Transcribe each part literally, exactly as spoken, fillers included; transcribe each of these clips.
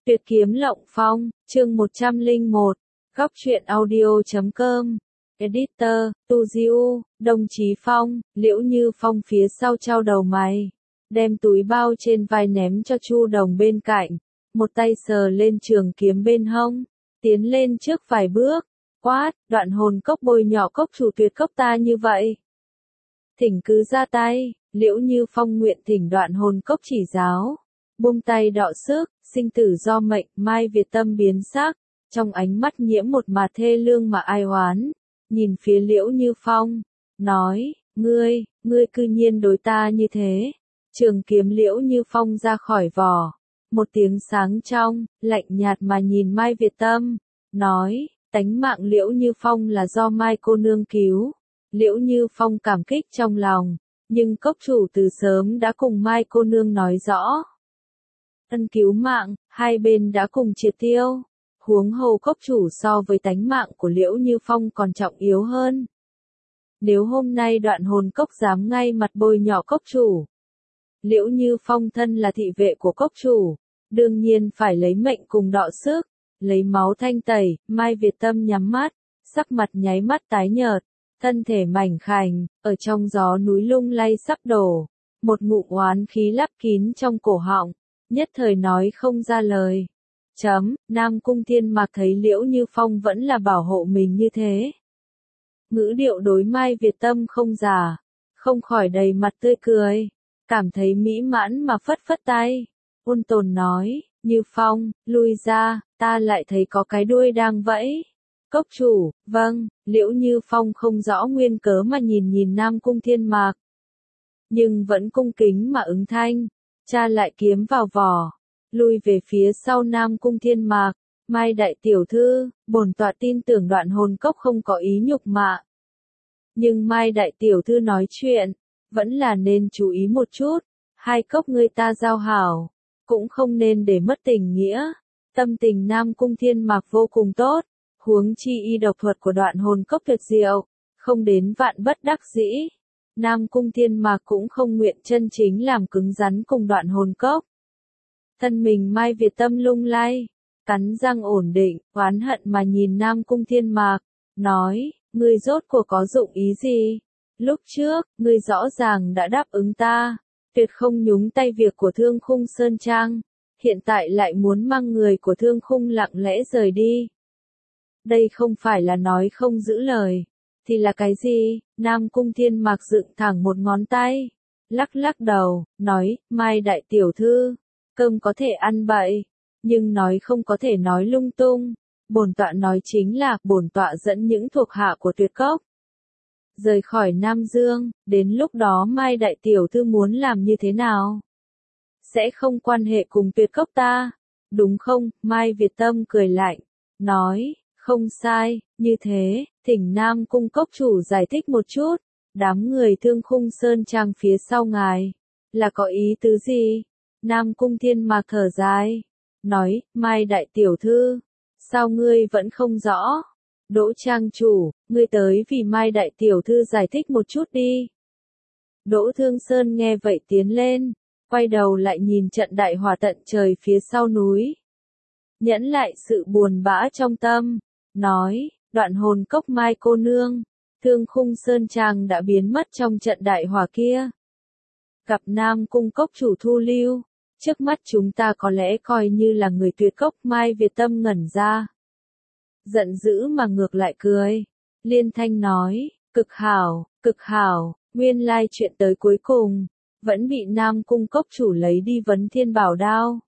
Tuyệt kiếm lộng phong, chương một trăm lẻ một, góc truyện audio chấm com. Editor, Tu Diu, Đồng Chí Phong, Liễu Như Phong phía sau trao đầu mày, đem túi bao trên vai ném cho Chu Đồng bên cạnh, một tay sờ lên trường kiếm bên hông, tiến lên trước vài bước, quát, Đoạn Hồn Cốc bôi nhỏ cốc chủ tuyệt cốc ta như vậy. Thỉnh cứ ra tay, Liễu Như Phong nguyện thỉnh Đoạn Hồn Cốc chỉ giáo. Buông tay đọ sức, sinh tử do mệnh, Mai Việt tâm biến sắc, trong ánh mắt nhiễm một mà thê lương mà ai oán, nhìn phía Liễu Như Phong, nói, ngươi, ngươi cư nhiên đối ta như thế. Trường kiếm Liễu Như Phong ra khỏi vỏ, một tiếng sáng trong, lạnh nhạt mà nhìn Mai Việt tâm, nói, tánh mạng Liễu Như Phong là do Mai cô nương cứu. Liễu Như Phong cảm kích trong lòng, nhưng cốc chủ từ sớm đã cùng Mai cô nương nói rõ. Ân cứu mạng, hai bên đã cùng triệt tiêu. Huống hồ cốc chủ so với tánh mạng của Liễu Như Phong còn trọng yếu hơn. Nếu hôm nay Đoạn Hồn Cốc dám ngay mặt bôi nhọ cốc chủ, Liễu Như Phong thân là thị vệ của cốc chủ, đương nhiên phải lấy mệnh cùng đọ sức, lấy máu thanh tẩy. Mai Việt tâm nhắm mắt, sắc mặt nháy mắt tái nhợt, thân thể mảnh khảnh, ở trong gió núi lung lay sắp đổ, một ngụm oán khí lấp kín trong cổ họng, nhất thời nói không ra lời. Chấm, Nam Cung Thiên Mạc thấy Liễu Như Phong vẫn là bảo hộ mình như thế. Ngữ điệu đối Mai Việt tâm không giả, không khỏi đầy mặt tươi cười, cảm thấy mỹ mãn mà phất phất tay, ôn tồn nói, Như Phong, lui ra, ta lại thấy có cái đuôi đang vẫy. Cốc chủ, vâng, Liễu Như Phong không rõ nguyên cớ mà nhìn nhìn Nam Cung Thiên Mạc, nhưng vẫn cung kính mà ứng thanh, tra lại kiếm vào vỏ, lui về phía sau Nam Cung Thiên Mạc. Mai đại tiểu thư, bổn tọa tin tưởng Đoạn Hồn Cốc không có ý nhục mạ, nhưng Mai đại tiểu thư nói chuyện, vẫn là nên chú ý một chút, hai cốc người ta giao hảo, cũng không nên để mất tình nghĩa. Tâm tình Nam Cung Thiên Mạc vô cùng tốt, huống chi y độc thuật của Đoạn Hồn Cốc tuyệt diệu, không đến vạn bất đắc dĩ. Nam Cung Thiên Mạc cũng không nguyện chân chính làm cứng rắn cùng Đoạn Hồn Cốc. Thân mình Mai Việt tâm lung lay, cắn răng ổn định, oán hận mà nhìn Nam Cung Thiên Mạc, nói, ngươi rốt cuộc có dụng ý gì? Lúc trước, ngươi rõ ràng đã đáp ứng ta, tuyệt không nhúng tay việc của Thương Khung Sơn Trang, hiện tại lại muốn mang người của Thương Khung lặng lẽ rời đi. Đây không phải là nói không giữ lời, thì là cái gì? Nam Cung Thiên Mạc dựng thẳng một ngón tay, lắc lắc đầu, nói, Mai đại tiểu thư, cơm có thể ăn bậy, nhưng nói không có thể nói lung tung. Bổn tọa nói chính là, bổn tọa dẫn những thuộc hạ của Tuyệt Cốc rời khỏi Nam Dương, đến lúc đó Mai đại tiểu thư muốn làm như thế nào? Sẽ không quan hệ cùng Tuyệt Cốc ta, đúng không? Mai Việt tâm cười lạnh, nói, không sai, như thế, thỉnh Nam Cung Cốc chủ giải thích một chút, đám người Thương Khung Sơn Trang phía sau ngài, là có ý tứ gì? Nam Cung Thiên Mạc thở dài, nói, Mai đại tiểu thư, sao ngươi vẫn không rõ? Đỗ trang chủ, ngươi tới vì Mai đại tiểu thư giải thích một chút đi. Đỗ Thương Sơn nghe vậy tiến lên, quay đầu lại nhìn trận đại hỏa tận trời phía sau núi, nhẫn lại sự buồn bã trong tâm, nói, Đoạn Hồn Cốc Mai cô nương, Thương Khung Sơn Trang đã biến mất trong trận đại hỏa kia. Gặp Nam Cung Cốc chủ thu lưu, trước mắt chúng ta có lẽ coi như là người Tuyệt Cốc. Mai Việt tâm ngẩn ra, giận dữ mà ngược lại cười, liên thanh nói, cực hảo, cực hảo, nguyên lai chuyện tới cuối cùng, vẫn bị Nam Cung Cốc chủ lấy đi Vấn Thiên Bảo Đao.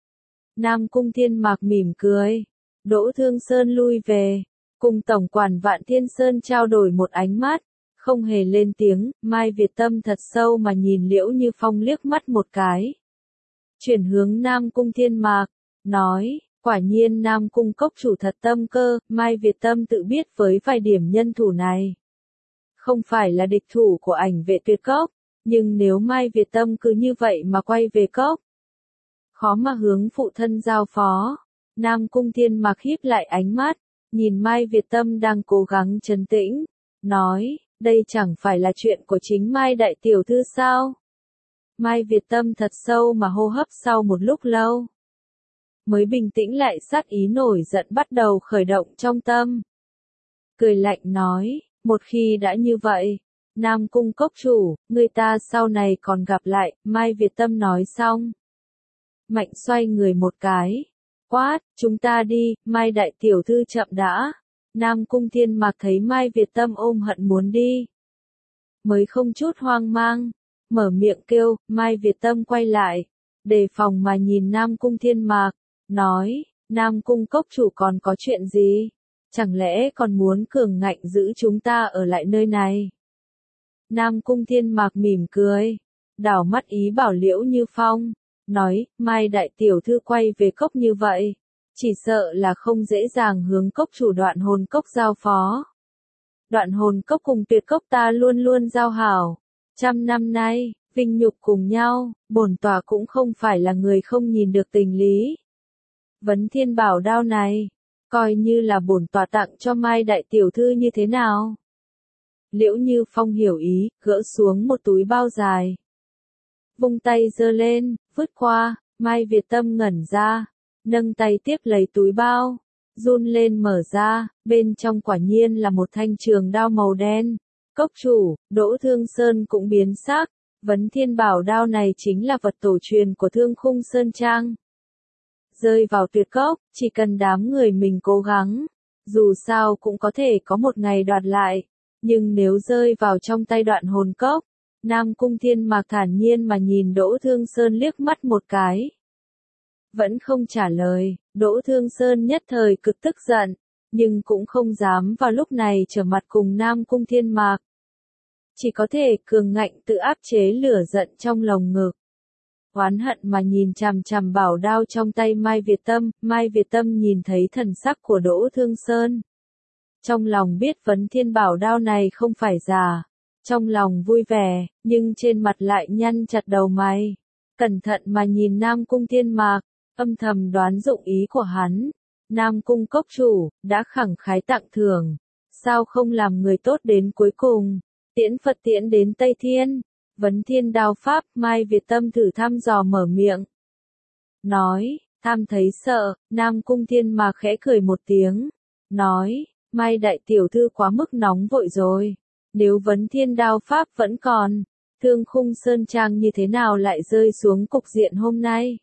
Nam Cung Thiên Mạc mỉm cười, Đỗ Thương Sơn lui về, cùng tổng quản Vạn Thiên Sơn trao đổi một ánh mắt, không hề lên tiếng. Mai Việt tâm thật sâu mà nhìn Liễu Như Phong liếc mắt một cái, chuyển hướng Nam Cung Thiên Mạc, nói, quả nhiên Nam Cung Cốc chủ thật tâm cơ. Mai Việt tâm tự biết với vài điểm nhân thủ này, không phải là địch thủ của ảnh vệ Tuyệt Cốc, nhưng nếu Mai Việt tâm cứ như vậy mà quay về cốc, khó mà hướng phụ thân giao phó. Nam Cung Thiên Mạc híp lại ánh mắt, nhìn Mai Việt tâm đang cố gắng trấn tĩnh, nói, đây chẳng phải là chuyện của chính Mai đại tiểu thư sao? Mai Việt tâm thật sâu mà hô hấp sau một lúc lâu, mới bình tĩnh lại sát ý nổi giận bắt đầu khởi động trong tâm. Cười lạnh nói, một khi đã như vậy, Nam Cung cốc chủ, người ta sau này còn gặp lại, Mai Việt Tâm nói xong. Mạnh xoay người một cái, quát, chúng ta đi, Mai đại tiểu thư chậm đã. Nam Cung Thiên Mạc thấy Mai Việt Tâm ôm hận muốn đi, mới không chút hoang mang, mở miệng kêu, Mai Việt Tâm quay lại, đề phòng mà nhìn Nam Cung Thiên Mạc, nói, Nam Cung cốc chủ còn có chuyện gì? Chẳng lẽ còn muốn cường ngạnh giữ chúng ta ở lại nơi này? Nam Cung Thiên Mạc mỉm cười, đảo mắt ý bảo Liễu Như Phong, nói, Mai đại tiểu thư quay về cốc như vậy, chỉ sợ là không dễ dàng hướng cốc chủ Đoạn Hồn Cốc giao phó. Đoạn Hồn Cốc cùng Tuyệt Cốc ta luôn luôn giao hảo, trăm năm nay, vinh nhục cùng nhau, bổn tòa cũng không phải là người không nhìn được tình lý. Vấn Thiên bảo đao này, coi như là bổn tòa tặng cho Mai đại tiểu thư như thế nào? Liễu Như Phong hiểu ý, gỡ xuống một túi bao dài. Vung tay giơ lên, vứt qua, Mai Việt Tâm ngẩn ra, nâng tay tiếp lấy túi bao, run lên mở ra, bên trong quả nhiên là một thanh trường đao màu đen. Cốc chủ, Đỗ Thương Sơn cũng biến sắc, Vấn Thiên bảo đao này chính là vật tổ truyền của Thương Khung Sơn Trang. Rơi vào tuyệt cốc, chỉ cần đám người mình cố gắng, dù sao cũng có thể có một ngày đoạt lại, nhưng nếu rơi vào trong tay Đoạn Hồn Cốc, Nam Cung Thiên Mạc thản nhiên mà nhìn Đỗ Thương Sơn liếc mắt một cái. Vẫn không trả lời, Đỗ Thương Sơn nhất thời cực tức giận, nhưng cũng không dám vào lúc này trở mặt cùng Nam Cung Thiên Mạc. Chỉ có thể cường ngạnh tự áp chế lửa giận trong lồng ngực. Oán hận mà nhìn chằm chằm bảo đao trong tay Mai Việt Tâm, Mai Việt Tâm nhìn thấy thần sắc của Đỗ Thương Sơn. Trong lòng biết Vấn Thiên bảo đao này không phải giả, trong lòng vui vẻ, nhưng trên mặt lại nhăn chặt đầu mày. Cẩn thận mà nhìn Nam Cung Thiên Mạc, âm thầm đoán dụng ý của hắn. Nam Cung cốc chủ, đã khẳng khái tặng thưởng, sao không làm người tốt đến cuối cùng, tiễn Phật tiễn đến Tây Thiên. Vấn Thiên đao pháp, Mai Việt Tâm thử thăm dò mở miệng. Nói, tham thấy sợ, Nam Cung Thiên Mạc khẽ cười một tiếng. Nói, Mai đại tiểu thư quá mức nóng vội rồi. Nếu Vấn Thiên đao pháp vẫn còn, Thương Khung Sơn Trang như thế nào lại rơi xuống cục diện hôm nay?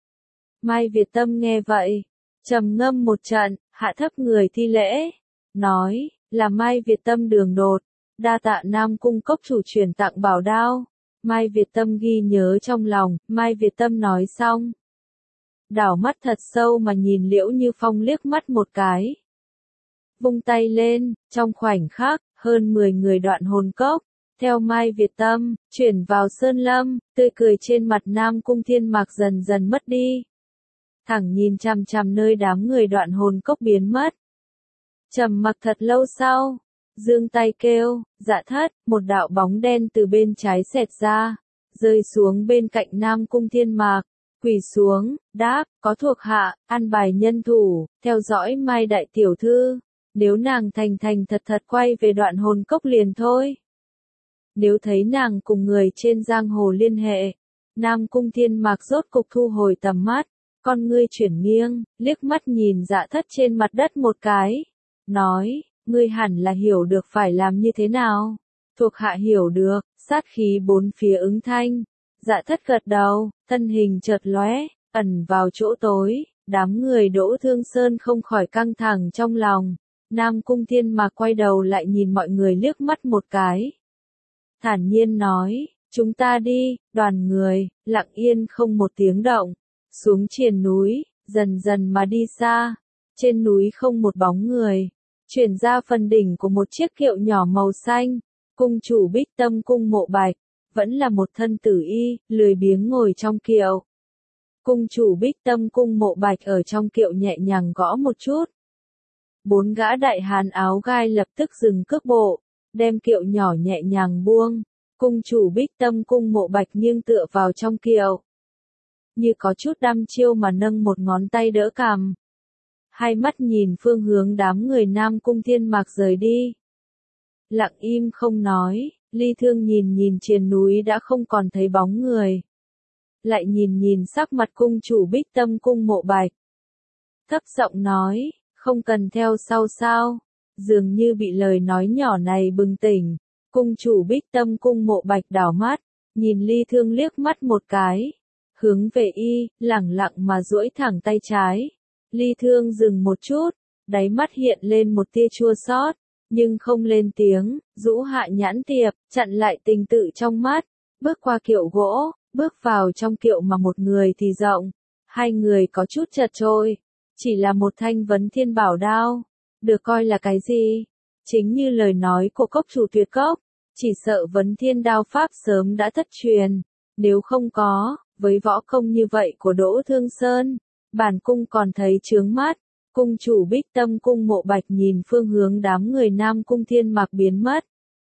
Mai Việt Tâm nghe vậy, trầm ngâm một trận, hạ thấp người thi lễ. Nói, là Mai Việt Tâm đường đột. Đa tạ Nam Cung cốc chủ truyền tặng bảo đao. Mai Việt Tâm ghi nhớ trong lòng, Mai Việt Tâm nói xong. Đảo mắt thật sâu mà nhìn Liễu Như Phong liếc mắt một cái. Vung tay lên, trong khoảnh khắc, hơn mười người Đoạn Hồn Cốc, theo Mai Việt Tâm, chuyển vào Sơn Lâm, tươi cười trên mặt Nam Cung Thiên Mạc dần dần mất đi. Thẳng nhìn chằm chằm nơi đám người Đoạn Hồn Cốc biến mất. Trầm mặc thật lâu sau. Dương tay kêu, Dạ Thất, một đạo bóng đen từ bên trái xẹt ra, rơi xuống bên cạnh Nam Cung Thiên Mạc, quỳ xuống, đáp, có thuộc hạ, an bài nhân thủ, theo dõi Mai đại tiểu thư, nếu nàng thành thành thật thật quay về Đoạn Hồn Cốc liền thôi. Nếu thấy nàng cùng người trên giang hồ liên hệ, Nam Cung Thiên Mạc rốt cục thu hồi tầm mắt, con ngươi chuyển nghiêng, liếc mắt nhìn Dạ Thất trên mặt đất một cái, nói, ngươi hẳn là hiểu được phải làm như thế nào. Thuộc hạ hiểu được, sát khí bốn phía ứng thanh. Dạ Thất gật đầu, thân hình chợt lóe, ẩn vào chỗ tối, đám người Đỗ Thương Sơn không khỏi căng thẳng trong lòng. Nam Cung Thiên Mạc quay đầu lại nhìn mọi người liếc mắt một cái. Thản nhiên nói, chúng ta đi, đoàn người, lặng yên không một tiếng động, xuống triền núi, dần dần mà đi xa. Trên núi không một bóng người. Chuyển ra phần đỉnh của một chiếc kiệu nhỏ màu xanh, cung chủ Bích Tâm cung Mộ Bạch, vẫn là một thân tử y, lười biếng ngồi trong kiệu. Cung chủ Bích Tâm cung Mộ Bạch ở trong kiệu nhẹ nhàng gõ một chút. Bốn gã đại hán áo gai lập tức dừng cước bộ, đem kiệu nhỏ nhẹ nhàng buông. Cung chủ Bích Tâm cung Mộ Bạch nghiêng tựa vào trong kiệu, như có chút đăm chiêu mà nâng một ngón tay đỡ cằm. Hai mắt nhìn phương hướng đám người Nam Cung Thiên Mạc rời đi. Lặng im không nói, Ly Thương nhìn nhìn triền núi đã không còn thấy bóng người. Lại nhìn nhìn sắc mặt cung chủ Bích Tâm cung Mộ Bạch, thấp giọng nói, không cần theo sau sao, dường như bị lời nói nhỏ này bừng tỉnh, cung chủ Bích Tâm cung Mộ Bạch đảo mắt, nhìn Ly Thương liếc mắt một cái, hướng về y, lẳng lặng mà duỗi thẳng tay trái. Ly Thương dừng một chút, đáy mắt hiện lên một tia chua xót, nhưng không lên tiếng, rũ hạ nhãn tiệp, chặn lại tình tự trong mắt, bước qua kiệu gỗ, bước vào trong kiệu mà một người thì rộng, hai người có chút chật chội, chỉ là một thanh vấn thiên bảo đao, được coi là cái gì? Chính như lời nói của cốc chủ Tuyệt Cốc, chỉ sợ vấn thiên đao pháp sớm đã thất truyền, nếu không có, với võ công như vậy của Đỗ Thương Sơn, bản cung còn thấy chướng mắt. Cung chủ Bích Tâm cung Mộ Bạch nhìn phương hướng đám người Nam Cung Thiên Mạc biến mất.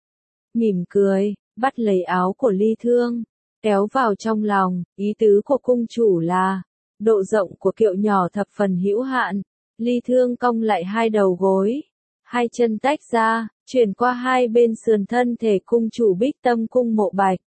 Mỉm cười, bắt lấy áo của Ly Thương, kéo vào trong lòng, ý tứ của cung chủ là, độ rộng của kiệu nhỏ thập phần hữu hạn. Ly Thương cong lại hai đầu gối, hai chân tách ra, chuyển qua hai bên sườn thân thể cung chủ Bích Tâm cung Mộ Bạch.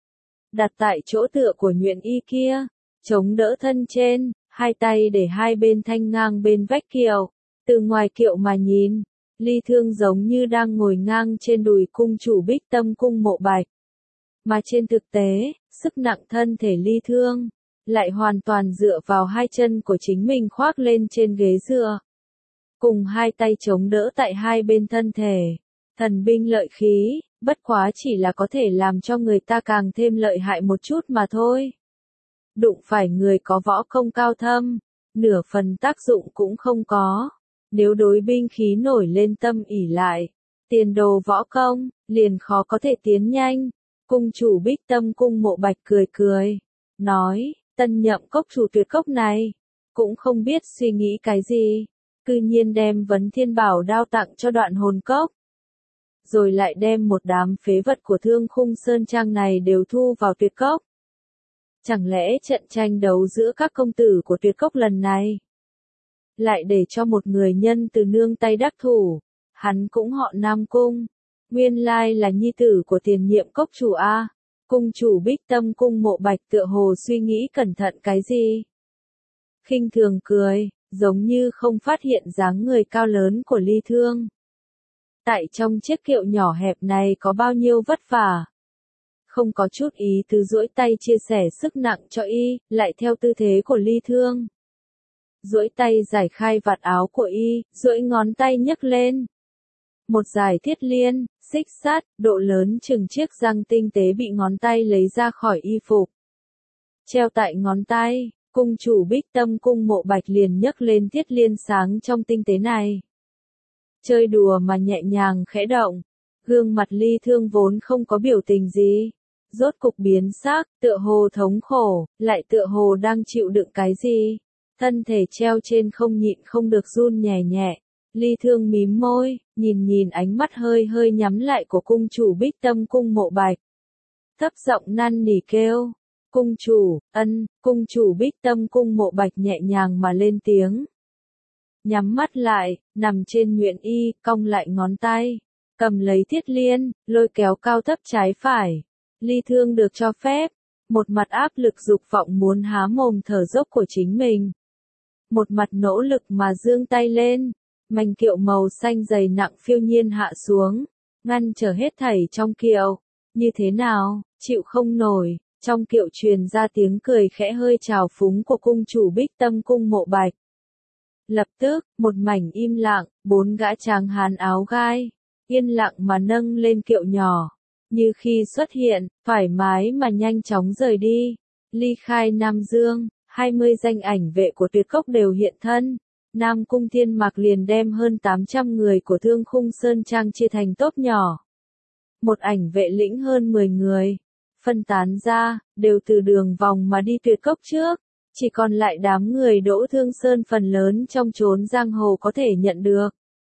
Đặt tại chỗ tựa của nhuyễn y kia, chống đỡ thân trên, hai tay để hai bên thanh ngang bên vách kiệu, từ ngoài kiệu mà nhìn, Ly Thương giống như đang ngồi ngang trên đùi cung chủ Bích Tâm cung Mộ Bạch. Mà trên thực tế, sức nặng thân thể Ly Thương, lại hoàn toàn dựa vào hai chân của chính mình khoác lên trên ghế dựa. Cùng hai tay chống đỡ tại hai bên thân thể, thần binh lợi khí, bất quá chỉ là có thể làm cho người ta càng thêm lợi hại một chút mà thôi. Đụng phải người có võ công cao thâm, nửa phần tác dụng cũng không có. Nếu đối binh khí nổi lên tâm ỷ lại, tiền đồ võ công, liền khó có thể tiến nhanh. Cung chủ Bích Tâm cung Mộ Bạch cười cười, nói, tân nhậm cốc chủ Tuyệt Cốc này, cũng không biết suy nghĩ cái gì, cư nhiên đem vấn thiên bảo đao tặng cho Đoạn Hồn Cốc. Rồi lại đem một đám phế vật của Thương Khung Sơn Trang này đều thu vào Tuyệt Cốc. Chẳng lẽ trận tranh đấu giữa các công tử của Tuyệt Cốc lần này, lại để cho một người nhân từ nương tay đắc thủ, hắn cũng họ Nam Cung, nguyên lai là nhi tử của tiền nhiệm cốc chủ A. Cung chủ Bích Tâm cung Mộ Bạch tựa hồ suy nghĩ cẩn thận cái gì. Khinh thường cười, giống như không phát hiện dáng người cao lớn của Ly Thương. Tại trong chiếc kiệu nhỏ hẹp này có bao nhiêu vất vả. Không có chút ý tứ duỗi tay chia sẻ sức nặng cho y, lại theo tư thế của Ly Thương. Duỗi tay giải khai vạt áo của y, duỗi ngón tay nhấc lên. Một dải thiết liên, xích sắt, độ lớn chừng chiếc răng tinh tế bị ngón tay lấy ra khỏi y phục. Treo tại ngón tay, cung chủ Bích Tâm cung Mộ Bạch liền nhấc lên thiết liên sáng trong tinh tế này. Chơi đùa mà nhẹ nhàng khẽ động, gương mặt Ly Thương vốn không có biểu tình gì. Rốt cục biến sắc, tựa hồ thống khổ, lại tựa hồ đang chịu đựng cái gì. Thân thể treo trên không nhịn không được run nhẹ nhẹ. Ly Thương mím môi, nhìn nhìn ánh mắt hơi hơi nhắm lại của cung chủ Bích Tâm cung Mộ Bạch. Thấp giọng năn nỉ kêu, cung chủ, ân, cung chủ Bích Tâm cung Mộ Bạch nhẹ nhàng mà lên tiếng. Nhắm mắt lại, nằm trên nhuyễn y, cong lại ngón tay, cầm lấy thiết liên, lôi kéo cao thấp trái phải. Ly Thương được cho phép, một mặt áp lực dục vọng muốn há mồm thở dốc của chính mình. Một mặt nỗ lực mà giương tay lên, mảnh kiệu màu xanh dày nặng phiêu nhiên hạ xuống, ngăn trở hết thảy trong kiệu. Như thế nào, chịu không nổi, trong kiệu truyền ra tiếng cười khẽ hơi trào phúng của cung chủ Bích Tâm cung Mộ Bạch. Lập tức, một mảnh im lặng, bốn gã tráng hán áo gai, yên lặng mà nâng lên kiệu nhỏ. Như khi xuất hiện, thoải mái mà nhanh chóng rời đi. Ly khai Nam Dương, hai mươi danh ảnh vệ của Tuyệt Cốc đều hiện thân. Nam Cung Thiên Mạc liền đem hơn tám trăm người của Thương Khung Sơn Trang chia thành tốp nhỏ. Một ảnh vệ lĩnh hơn mười người. Phân tán ra, đều từ đường vòng mà đi Tuyệt Cốc trước. Chỉ còn lại đám người Đỗ Thương Sơn phần lớn trong chốn giang hồ có thể nhận được.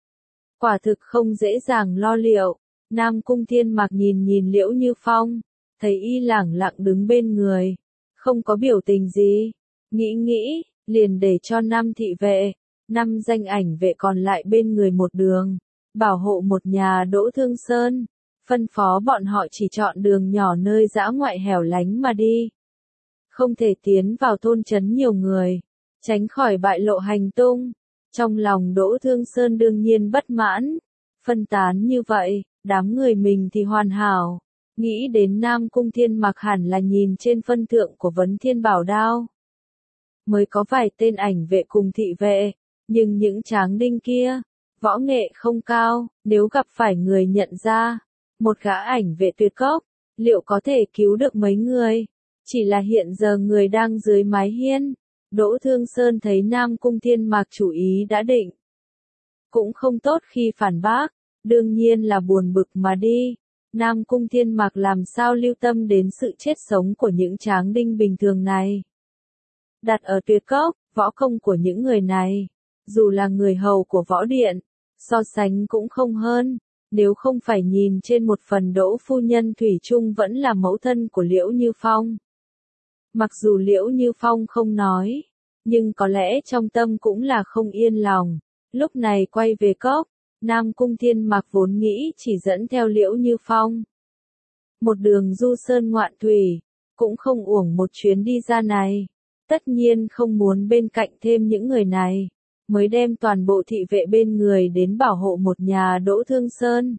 Quả thực không dễ dàng lo liệu. Nam Cung Thiên Mạc nhìn nhìn Liễu Như Phong, thấy y lẳng lặng đứng bên người, không có biểu tình gì, nghĩ nghĩ, liền để cho năm thị vệ, năm danh ảnh vệ còn lại bên người một đường, bảo hộ một nhà Đỗ Thương Sơn, phân phó bọn họ chỉ chọn đường nhỏ nơi dã ngoại hẻo lánh mà đi. Không thể tiến vào thôn trấn nhiều người, tránh khỏi bại lộ hành tung. Trong lòng Đỗ Thương Sơn đương nhiên bất mãn, phân tán như vậy, đám người mình thì hoàn hảo. Nghĩ đến Nam Cung Thiên Mặc hẳn là nhìn trên phân thượng của Vấn Thiên Bảo Đao. Mới có vài tên ảnh vệ cùng thị vệ, nhưng những tráng đinh kia, võ nghệ không cao, nếu gặp phải người nhận ra, một gã ảnh vệ tuyệt cốc, liệu có thể cứu được mấy người? Chỉ là hiện giờ người đang dưới mái hiên, Đỗ Thương Sơn thấy Nam Cung Thiên Mặc chủ ý đã định. Cũng không tốt khi phản bác, đương nhiên là buồn bực mà đi. Nam Cung Thiên Mặc làm sao lưu tâm đến sự chết sống của những tráng đinh bình thường này. Đặt ở tuyệt cốc, võ công của những người này, dù là người hầu của võ điện, so sánh cũng không hơn, nếu không phải nhìn trên một phần Đỗ phu nhân thủy chung vẫn là mẫu thân của Liễu Như Phong. Mặc dù Liễu Như Phong không nói, nhưng có lẽ trong tâm cũng là không yên lòng. Lúc này quay về cốc, Nam Cung Thiên Mặc vốn nghĩ chỉ dẫn theo Liễu Như Phong. Một đường du sơn ngoạn thủy, cũng không uổng một chuyến đi ra này. Tất nhiên không muốn bên cạnh thêm những người này, mới đem toàn bộ thị vệ bên người đến bảo hộ một nhà Đỗ Thương Sơn.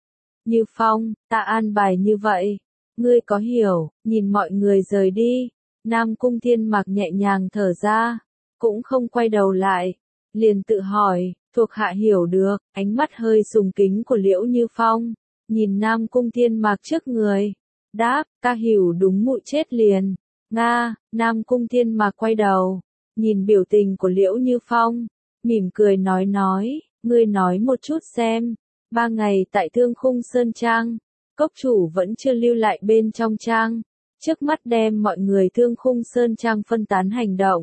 Như Phong, ta an bài như vậy, ngươi có hiểu? Nhìn mọi người rời đi, Nam Cung Thiên Mặc nhẹ nhàng thở ra, cũng không quay đầu lại, liền tự hỏi, thuộc hạ hiểu được. Ánh mắt hơi sùng kính của Liễu Như Phong, nhìn Nam Cung Thiên Mặc trước người, đáp, ta hiểu đúng mụ chết liền. Nga, Nam Cung Thiên Mặc quay đầu, nhìn biểu tình của Liễu Như Phong, mỉm cười nói nói, ngươi nói một chút xem, ba ngày tại Thương Khung Sơn Trang, cốc chủ vẫn chưa lưu lại bên trong trang, trước mắt đem mọi người Thương Khung Sơn Trang phân tán hành động.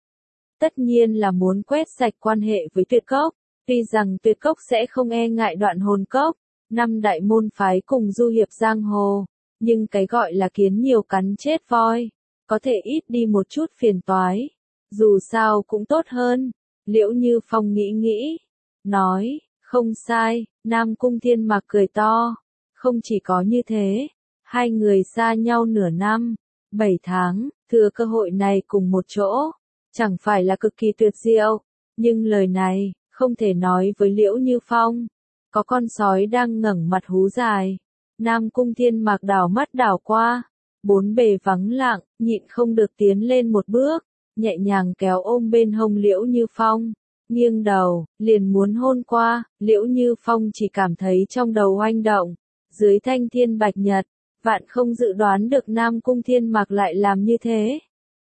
Tất nhiên là muốn quét sạch quan hệ với tuyệt cốc, tuy rằng tuyệt cốc sẽ không e ngại đoạn hồn cốc, năm đại môn phái cùng du hiệp giang hồ, nhưng cái gọi là kiến nhiều cắn chết voi, có thể ít đi một chút phiền toái, dù sao cũng tốt hơn. Liễu Như Phong nghĩ nghĩ, nói, không sai. Nam Cung Thiên Mặc cười to, không chỉ có như thế, hai người xa nhau nửa năm, bảy tháng, thừa cơ hội này cùng một chỗ, chẳng phải là cực kỳ tuyệt diệu, nhưng lời này, không thể nói với Liễu Như Phong. Có con sói đang ngẩng mặt hú dài, Nam Cung Thiên Mặc đảo mắt đảo qua, bốn bề vắng lặng, nhịn không được tiến lên một bước, nhẹ nhàng kéo ôm bên hông Liễu Như Phong, nghiêng đầu, liền muốn hôn qua. Liễu Như Phong chỉ cảm thấy trong đầu oanh động, dưới thanh thiên bạch nhật, vạn không dự đoán được Nam Cung Thiên Mặc lại làm như thế.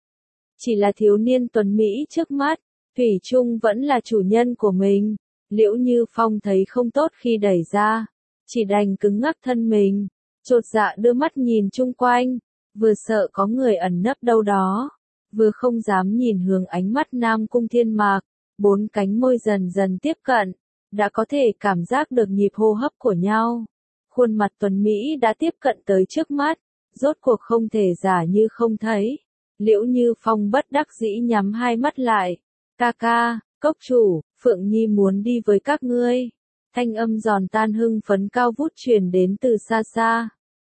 Chỉ là thiếu niên tuấn Mỹ trước mắt, thủy chung vẫn là chủ nhân của mình. Liễu Như Phong thấy không tốt khi đẩy ra, chỉ đành cứng ngắc thân mình, chột dạ đưa mắt nhìn chung quanh, vừa sợ có người ẩn nấp đâu đó, vừa không dám nhìn hướng ánh mắt Nam Cung Thiên Mặc. Bốn cánh môi dần dần tiếp cận, đã có thể cảm giác được nhịp hô hấp của nhau. Khuôn mặt tuấn Mỹ đã tiếp cận tới trước mắt, rốt cuộc không thể giả như không thấy. Liễu Như Phong bất đắc dĩ nhắm hai mắt lại. Ca ca, cốc chủ, Phượng Nhi muốn đi với các ngươi. Thanh âm giòn tan hưng phấn cao vút truyền đến từ xa xa.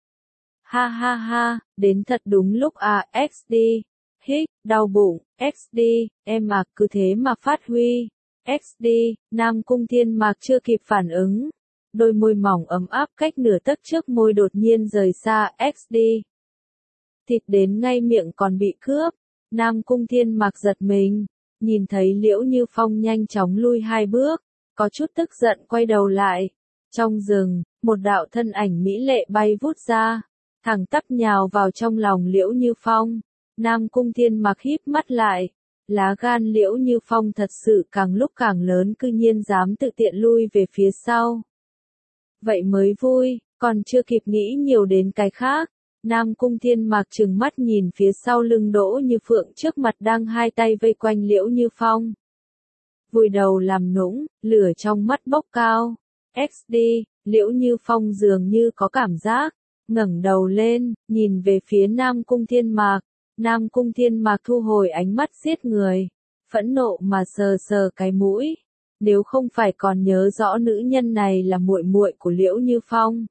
Ha ha ha, đến thật đúng lúc à, ích đê. Hích, đau bụng, ích đê, em à, cứ thế mà phát huy. ích đê, Nam Cung Thiên Mặc chưa kịp phản ứng. Đôi môi mỏng ấm áp cách nửa tấc trước môi đột nhiên rời xa, ích đê. Thịt đến ngay miệng còn bị cướp. Nam Cung Thiên Mặc giật mình, nhìn thấy Liễu Như Phong nhanh chóng lui hai bước, có chút tức giận quay đầu lại. Trong rừng, một đạo thân ảnh mỹ lệ bay vút ra, thẳng tắp nhào vào trong lòng Liễu Như Phong. Nam Cung Thiên Mặc híp mắt lại, lá gan Liễu Như Phong thật sự càng lúc càng lớn, cư nhiên dám tự tiện lui về phía sau. Vậy mới vui, còn chưa kịp nghĩ nhiều đến cái khác, Nam Cung Thiên Mặc trừng mắt nhìn phía sau lưng Đỗ Như Phượng trước mặt đang hai tay vây quanh Liễu Như Phong. Vùi đầu làm nũng, lửa trong mắt bốc cao. ích đê, Liễu Như Phong dường như có cảm giác, ngẩng đầu lên, nhìn về phía Nam Cung Thiên Mặc. Nam Cung Thiên Mặc thu hồi ánh mắt giết người, phẫn nộ mà sờ sờ cái mũi. Nếu không phải còn nhớ rõ nữ nhân này là muội muội của Liễu Như Phong,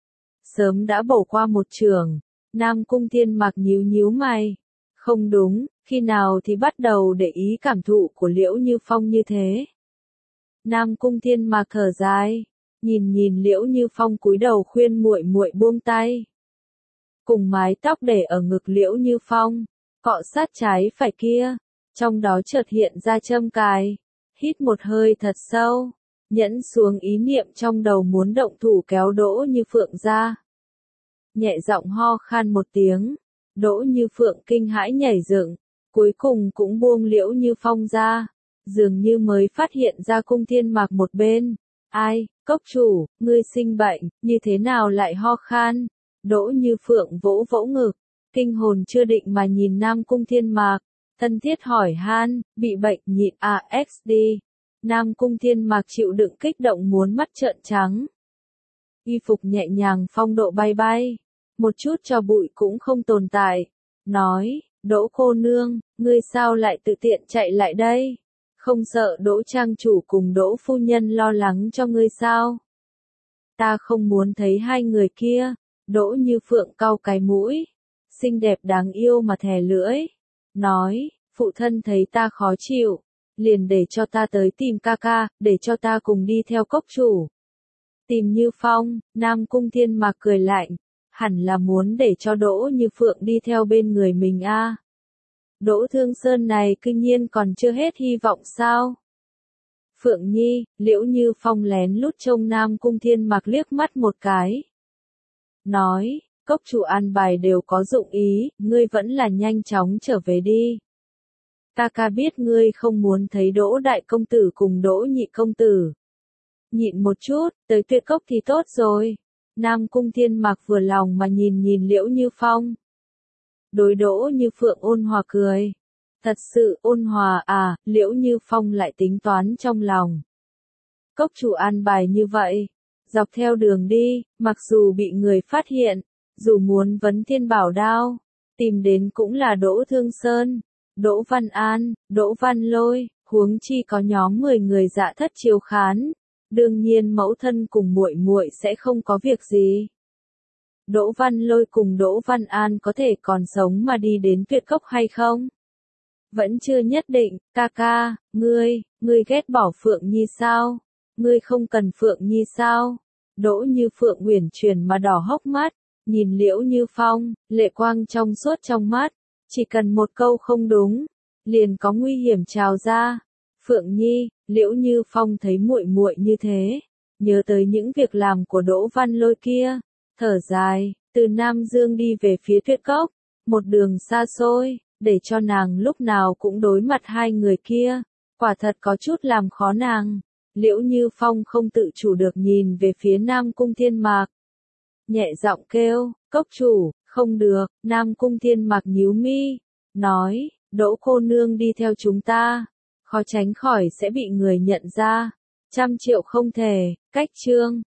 sớm đã bổ qua một chưởng. Nam Cung Thiên Mặc nhíu nhíu mày. Không đúng, khi nào thì bắt đầu để ý cảm thụ của Liễu Như Phong như thế. Nam Cung Thiên Mạc thở dài, nhìn nhìn Liễu Như Phong cúi đầu khuyên muội muội buông tay. Cùng mái tóc để ở ngực Liễu Như Phong, cọ sát trái phải kia, trong đó chợt hiện ra châm cài, hít một hơi thật sâu, nhẫn xuống ý niệm trong đầu muốn động thủ kéo Đỗ Như Phượng ra. Nhẹ giọng ho khan một tiếng, Đỗ Như Phượng kinh hãi nhảy dựng, cuối cùng cũng buông Liễu Như Phong ra, dường như mới phát hiện ra Cung Thiên Mạc một bên. Ai, cốc chủ, ngươi sinh bệnh, như thế nào lại ho khan? Đỗ Như Phượng vỗ vỗ ngực, kinh hồn chưa định mà nhìn Nam Cung Thiên Mạc, thân thiết hỏi han, bị bệnh nhịn à ích đi. Nam Cung Thiên Mạc chịu đựng kích động muốn mắt trợn trắng. Y phục nhẹ nhàng phong độ bay bay, một chút cho bụi cũng không tồn tại. Nói, Đỗ cô nương, ngươi sao lại tự tiện chạy lại đây? Không sợ Đỗ trang chủ cùng Đỗ phu nhân lo lắng cho ngươi sao? Ta không muốn thấy hai người kia. Đỗ Như Phượng cau cái mũi, xinh đẹp đáng yêu mà thè lưỡi, nói, phụ thân thấy ta khó chịu, liền để cho ta tới tìm ca ca, để cho ta cùng đi theo cốc chủ. Tìm Như Phong, Nam Cung Thiên Mạc cười lạnh, hẳn là muốn để cho Đỗ Như Phượng đi theo bên người mình a. À. Đỗ Thương Sơn này kinh nhiên còn chưa hết hy vọng sao? Phượng Nhi, Liễu Như Phong lén lút trông Nam Cung Thiên Mạc liếc mắt một cái. Nói, cốc chủ an bài đều có dụng ý, ngươi vẫn là nhanh chóng trở về đi. Ta ca biết ngươi không muốn thấy Đỗ đại công tử cùng Đỗ nhị công tử. Nhịn một chút, tới Tuyệt Cốc thì tốt rồi. Nam Cung Thiên Mạc vừa lòng mà nhìn nhìn Liễu Như Phong. Đối Đỗ Như Phượng ôn hòa cười. Thật sự ôn hòa à, Liễu Như Phong lại tính toán trong lòng. Cốc chủ an bài như vậy. Dọc theo đường đi, mặc dù bị người phát hiện, dù muốn vấn thiên bảo đao, tìm đến cũng là Đỗ Thương Sơn, Đỗ Văn An, Đỗ Văn Lôi, huống chi có nhóm mười người dạ thất chiêu khán, đương nhiên mẫu thân cùng muội muội sẽ không có việc gì. Đỗ Văn Lôi cùng Đỗ Văn An có thể còn sống mà đi đến Tuyệt Cốc hay không? Vẫn chưa nhất định, ca ca, ngươi, ngươi ghét bỏ Phượng Nhi sao? Ngươi không cần Phượng Nhi sao? Đỗ Như Phượng uyển chuyển mà đỏ hốc mắt, nhìn Liễu Như Phong, lệ quang trong suốt trong mắt, chỉ cần một câu không đúng, liền có nguy hiểm trào ra. Phượng Nhi, Liễu Như Phong thấy muội muội như thế, nhớ tới những việc làm của Đỗ Văn Lôi kia, thở dài, từ Nam Dương đi về phía Tuyệt Cốc, một đường xa xôi, để cho nàng lúc nào cũng đối mặt hai người kia, quả thật có chút làm khó nàng. Liễu Như Phong không tự chủ được nhìn về phía Nam Cung Thiên Mạc. Nhẹ giọng kêu, cốc chủ, không được, Nam Cung Thiên Mạc nhíu mi, nói, Đỗ cô nương đi theo chúng ta, khó tránh khỏi sẽ bị người nhận ra. Trăm triệu không thể, cách chương.